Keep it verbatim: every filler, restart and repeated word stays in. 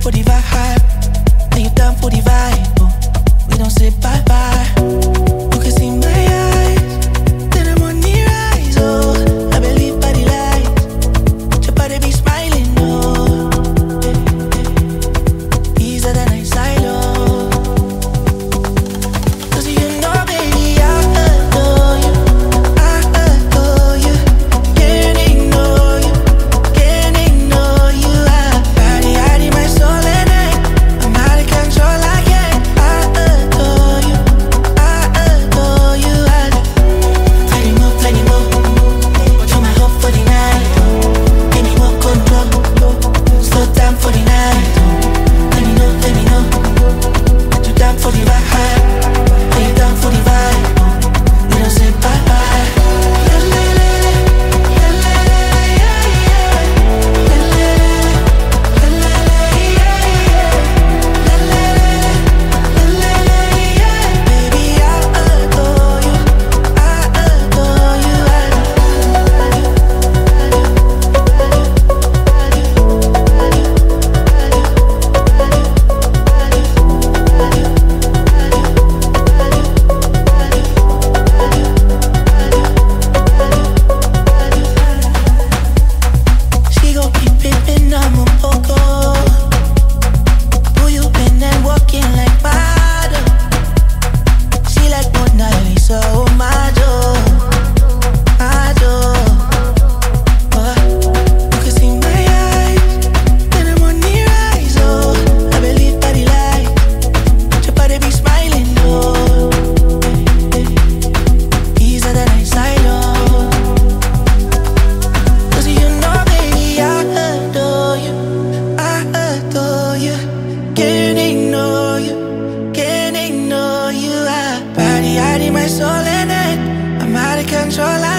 for the vibe. Are you down for the vibe? Oh, we don't say bye bye. You can see my eyes, then I'm on the rise. Oh, I believe by the light, your body be smiling. Oh, these are the nights I love. 'Cause you know, baby, I adore you. I adore you. Can't ignore you. Can't ignore you. I body, I need my soul and I, I'm out of control. I can't. I adore you. I adore you. I plenty more, plenty more. You're my hope for the night. Give me more control. Slow down for the night. Let me know, let me know. You down for the vibe? Are you down for the vibe? We don't say bye bye. Baby, I adore you. I adore you. She gon' keep pimpin', I'm a poco. Who you been and walking like model? She like Mona Lisa, oh my door, my door. Oh, you can see my eyes, then I'm on the rise. Oh, I believe by the light, your body be smiling. Oh, these are the nights I love. 'Cause you know, baby, I adore you. I adore you. Can't ignore you. Can't ignore you. I body, I need my soul and I, I'm out of control. I